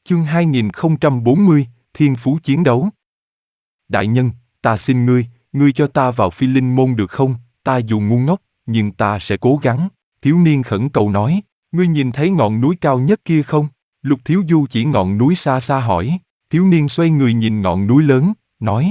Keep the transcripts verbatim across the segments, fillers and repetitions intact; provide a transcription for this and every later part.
Chương hai nghìn không trăm bốn mươi, Thiên Phú Chiến Đấu. Đại nhân, ta xin ngươi, ngươi cho ta vào Phi Linh Môn được không? Ta dù ngu ngốc, nhưng ta sẽ cố gắng. Thiếu niên khẩn cầu nói, ngươi nhìn thấy ngọn núi cao nhất kia không? Lục Thiếu Du chỉ ngọn núi xa xa hỏi. Thiếu niên xoay người nhìn ngọn núi lớn, nói.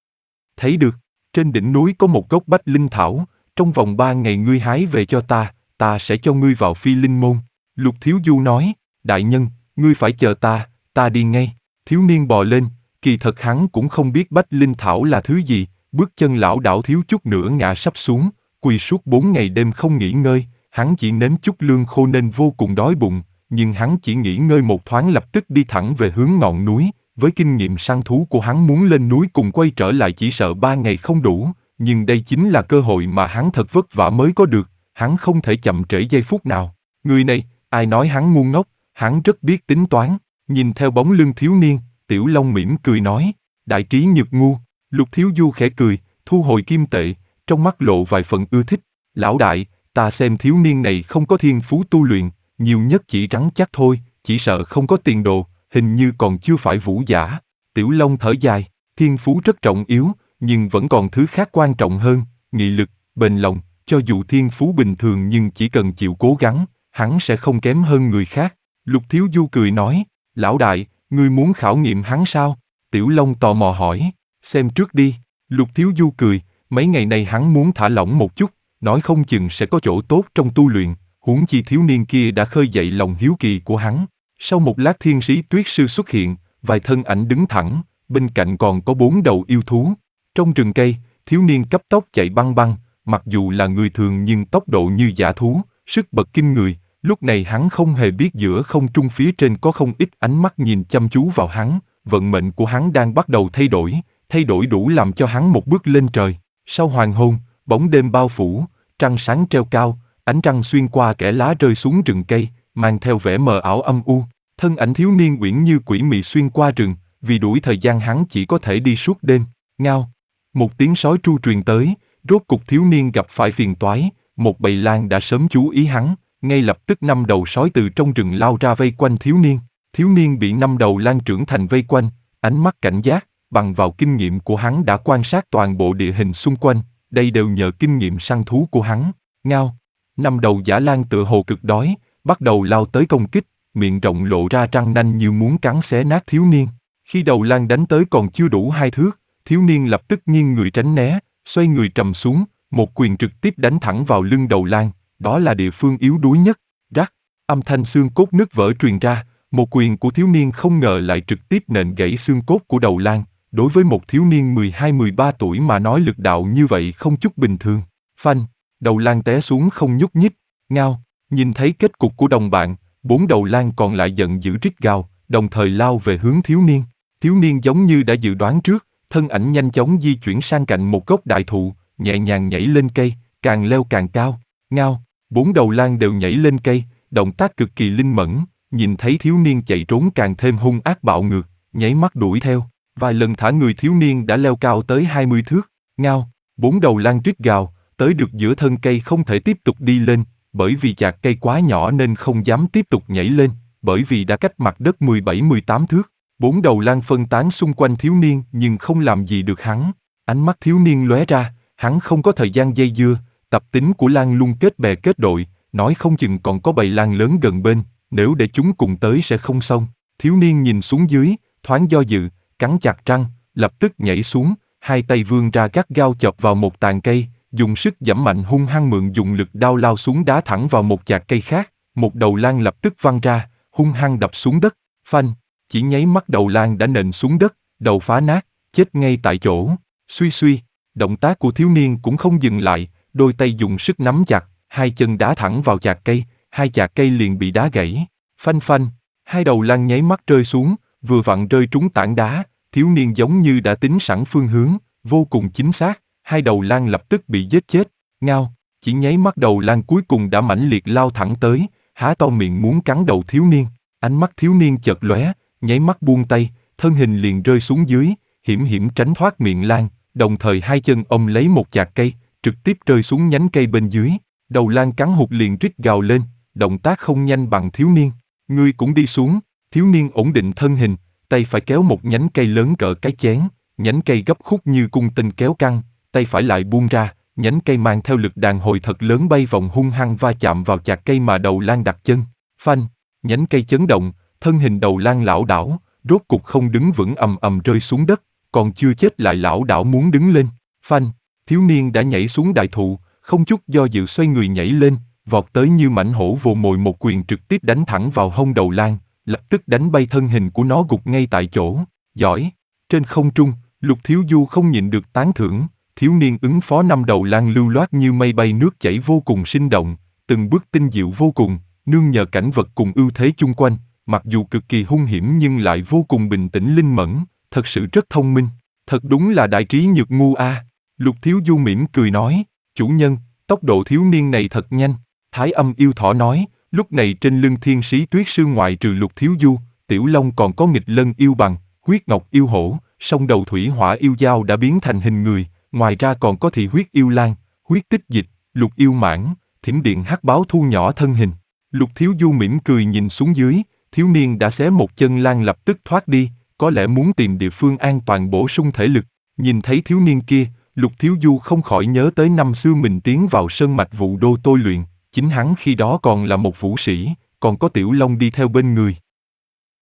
Thấy được, trên đỉnh núi có một gốc bách linh thảo, trong vòng ba ngày ngươi hái về cho ta, ta sẽ cho ngươi vào Phi Linh Môn. Lục Thiếu Du nói, đại nhân, ngươi phải chờ ta, ta đi ngay. Thiếu niên bò lên, kỳ thật hắn cũng không biết bách linh thảo là thứ gì, bước chân lảo đảo thiếu chút nữa ngã sắp xuống, quỳ suốt bốn ngày đêm không nghỉ ngơi, hắn chỉ nếm chút lương khô nên vô cùng đói bụng, nhưng hắn chỉ nghỉ ngơi một thoáng lập tức đi thẳng về hướng ngọn núi, với kinh nghiệm săn thú của hắn muốn lên núi cùng quay trở lại chỉ sợ ba ngày không đủ, nhưng đây chính là cơ hội mà hắn thật vất vả mới có được, hắn không thể chậm trễ giây phút nào. Người này, ai nói hắn ngu ngốc, hắn rất biết tính toán. Nhìn theo bóng lưng thiếu niên, Tiểu Long mỉm cười nói, đại trí nhược ngu. Lục Thiếu Du khẽ cười, thu hồi kim tệ, trong mắt lộ vài phần ưa thích. Lão đại, ta xem thiếu niên này không có thiên phú tu luyện, nhiều nhất chỉ rắn chắc thôi, chỉ sợ không có tiền đồ, hình như còn chưa phải vũ giả. Tiểu Long thở dài, thiên phú rất trọng yếu, nhưng vẫn còn thứ khác quan trọng hơn, nghị lực, bền lòng, cho dù thiên phú bình thường nhưng chỉ cần chịu cố gắng, hắn sẽ không kém hơn người khác. Lục Thiếu Du cười nói, lão đại, ngươi muốn khảo nghiệm hắn sao? Tiểu Long tò mò hỏi, xem trước đi. Lục Thiếu Du cười, mấy ngày này hắn muốn thả lỏng một chút, nói không chừng sẽ có chỗ tốt trong tu luyện, huống chi thiếu niên kia đã khơi dậy lòng hiếu kỳ của hắn. Sau một lát thiên sĩ tuyết sư xuất hiện, vài thân ảnh đứng thẳng, bên cạnh còn có bốn đầu yêu thú. Trong rừng cây, thiếu niên cấp tốc chạy băng băng, mặc dù là người thường nhưng tốc độ như dã thú, sức bật kinh người. Lúc này hắn không hề biết giữa không trung phía trên có không ít ánh mắt nhìn chăm chú vào hắn, vận mệnh của hắn đang bắt đầu thay đổi, thay đổi đủ làm cho hắn một bước lên trời. Sau hoàng hôn, bóng đêm bao phủ, trăng sáng treo cao, ánh trăng xuyên qua kẽ lá rơi xuống rừng cây, mang theo vẻ mờ ảo âm u. Thân ảnh thiếu niên uyển như quỷ mị xuyên qua rừng, vì đuổi thời gian hắn chỉ có thể đi suốt đêm. Ngao, một tiếng sói tru truyền tới, rốt cục thiếu niên gặp phải phiền toái, một bầy lang đã sớm chú ý hắn. Ngay lập tức năm đầu sói từ trong rừng lao ra vây quanh thiếu niên. Thiếu niên bị năm đầu lang trưởng thành vây quanh, ánh mắt cảnh giác, bằng vào kinh nghiệm của hắn đã quan sát toàn bộ địa hình xung quanh, đây đều nhờ kinh nghiệm săn thú của hắn. Ngao, năm đầu dã lang tựa hồ cực đói, bắt đầu lao tới công kích, miệng rộng lộ ra răng nanh như muốn cắn xé nát thiếu niên. Khi đầu lang đánh tới còn chưa đủ hai thước, thiếu niên lập tức nghiêng người tránh né, xoay người trầm xuống, một quyền trực tiếp đánh thẳng vào lưng đầu lang. Đó là địa phương yếu đuối nhất. Rắc, âm thanh xương cốt nứt vỡ truyền ra, một quyền của thiếu niên không ngờ lại trực tiếp nện gãy xương cốt của đầu lang. Đối với một thiếu niên mười hai mười ba tuổi mà nói lực đạo như vậy không chút bình thường. Phanh, đầu lang té xuống không nhúc nhích. Ngao, nhìn thấy kết cục của đồng bạn, bốn đầu lang còn lại giận dữ rít gào, đồng thời lao về hướng thiếu niên. Thiếu niên giống như đã dự đoán trước, thân ảnh nhanh chóng di chuyển sang cạnh một gốc đại thụ, nhẹ nhàng nhảy lên cây, càng leo càng cao. Ngao, bốn đầu lang đều nhảy lên cây, động tác cực kỳ linh mẫn, nhìn thấy thiếu niên chạy trốn càng thêm hung ác bạo ngược, nháy mắt đuổi theo, vài lần thả người thiếu niên đã leo cao tới hai mươi thước. Ngao, bốn đầu lang rít gào, tới được giữa thân cây không thể tiếp tục đi lên, bởi vì chạc cây quá nhỏ nên không dám tiếp tục nhảy lên, bởi vì đã cách mặt đất mười bảy mười tám thước. Bốn đầu lang phân tán xung quanh thiếu niên nhưng không làm gì được hắn. Ánh mắt thiếu niên lóe ra, hắn không có thời gian dây dưa. Tập tính của lang luôn kết bè kết đội, nói không chừng còn có bầy lang lớn gần bên, nếu để chúng cùng tới sẽ không xong. Thiếu niên nhìn xuống dưới, thoáng do dự, cắn chặt răng, lập tức nhảy xuống, hai tay vươn ra gắt gao chộp vào một tàn cây, dùng sức giẫm mạnh hung hăng mượn dùng lực đao lao xuống đá thẳng vào một chạc cây khác, một đầu lang lập tức văng ra, hung hăng đập xuống đất, phanh, chỉ nháy mắt đầu lang đã nện xuống đất, đầu phá nát, chết ngay tại chỗ. Suy suy, động tác của thiếu niên cũng không dừng lại. Đôi tay dùng sức nắm chặt, hai chân đá thẳng vào chạc cây, hai chạc cây liền bị đá gãy. Phanh phanh, hai đầu lang nháy mắt rơi xuống, vừa vặn rơi trúng tảng đá, thiếu niên giống như đã tính sẵn phương hướng, vô cùng chính xác, hai đầu lang lập tức bị giết chết. Ngao, chỉ nháy mắt đầu lang cuối cùng đã mãnh liệt lao thẳng tới, há to miệng muốn cắn đầu thiếu niên. Ánh mắt thiếu niên chợt lóe, nháy mắt buông tay, thân hình liền rơi xuống dưới, hiểm hiểm tránh thoát miệng lang, đồng thời hai chân ôm lấy một chạc cây, trực tiếp rơi xuống nhánh cây bên dưới. Đầu lang cắn hụt liền rít gào lên, động tác không nhanh bằng thiếu niên. Ngươi cũng đi xuống. Thiếu niên ổn định thân hình, tay phải kéo một nhánh cây lớn cỡ cái chén, nhánh cây gấp khúc như cung tên kéo căng, tay phải lại buông ra, nhánh cây mang theo lực đàn hồi thật lớn bay vòng hung hăng va chạm vào chạc cây mà đầu lan đặt chân. Phanh, nhánh cây chấn động, thân hình đầu lan lảo đảo, rốt cục không đứng vững ầm ầm rơi xuống đất, còn chưa chết lại lảo đảo muốn đứng lên. Phanh, thiếu niên đã nhảy xuống đại thụ, không chút do dự xoay người nhảy lên, vọt tới như mãnh hổ vồ mồi một quyền trực tiếp đánh thẳng vào hông đầu lan, lập tức đánh bay thân hình của nó gục ngay tại chỗ. Giỏi! Trên không trung, Lục Thiếu Du không nhịn được tán thưởng, thiếu niên ứng phó năm đầu lan lưu loát như mây bay nước chảy vô cùng sinh động, từng bước tinh diệu vô cùng, nương nhờ cảnh vật cùng ưu thế chung quanh, mặc dù cực kỳ hung hiểm nhưng lại vô cùng bình tĩnh linh mẫn, thật sự rất thông minh, thật đúng là đại trí nhược ngu a. À. Lục Thiếu Du mỉm cười nói, chủ nhân, tốc độ thiếu niên này thật nhanh. Thái Âm yêu thỏ nói, lúc này trên lưng Thiên Sĩ Tuyết Sư ngoại trừ Lục Thiếu Du, Tiểu Long còn có Nghịch Lân yêu bằng, Huyết Ngọc yêu hổ, song đầu thủy hỏa yêu dao đã biến thành hình người, ngoài ra còn có Thị Huyết yêu lan, Huyết Tích Dịch, Lục yêu mãng, Thiểm Điện hắc báo thu nhỏ thân hình. Lục Thiếu Du mỉm cười nhìn xuống dưới, thiếu niên đã xé một chân lan lập tức thoát đi, có lẽ muốn tìm địa phương an toàn bổ sung thể lực. Nhìn thấy thiếu niên kia, Lục Thiếu Du không khỏi nhớ tới năm xưa mình tiến vào sơn mạch Vũ Đô tôi luyện, chính hắn khi đó còn là một vũ sĩ, còn có Tiểu Long đi theo bên người.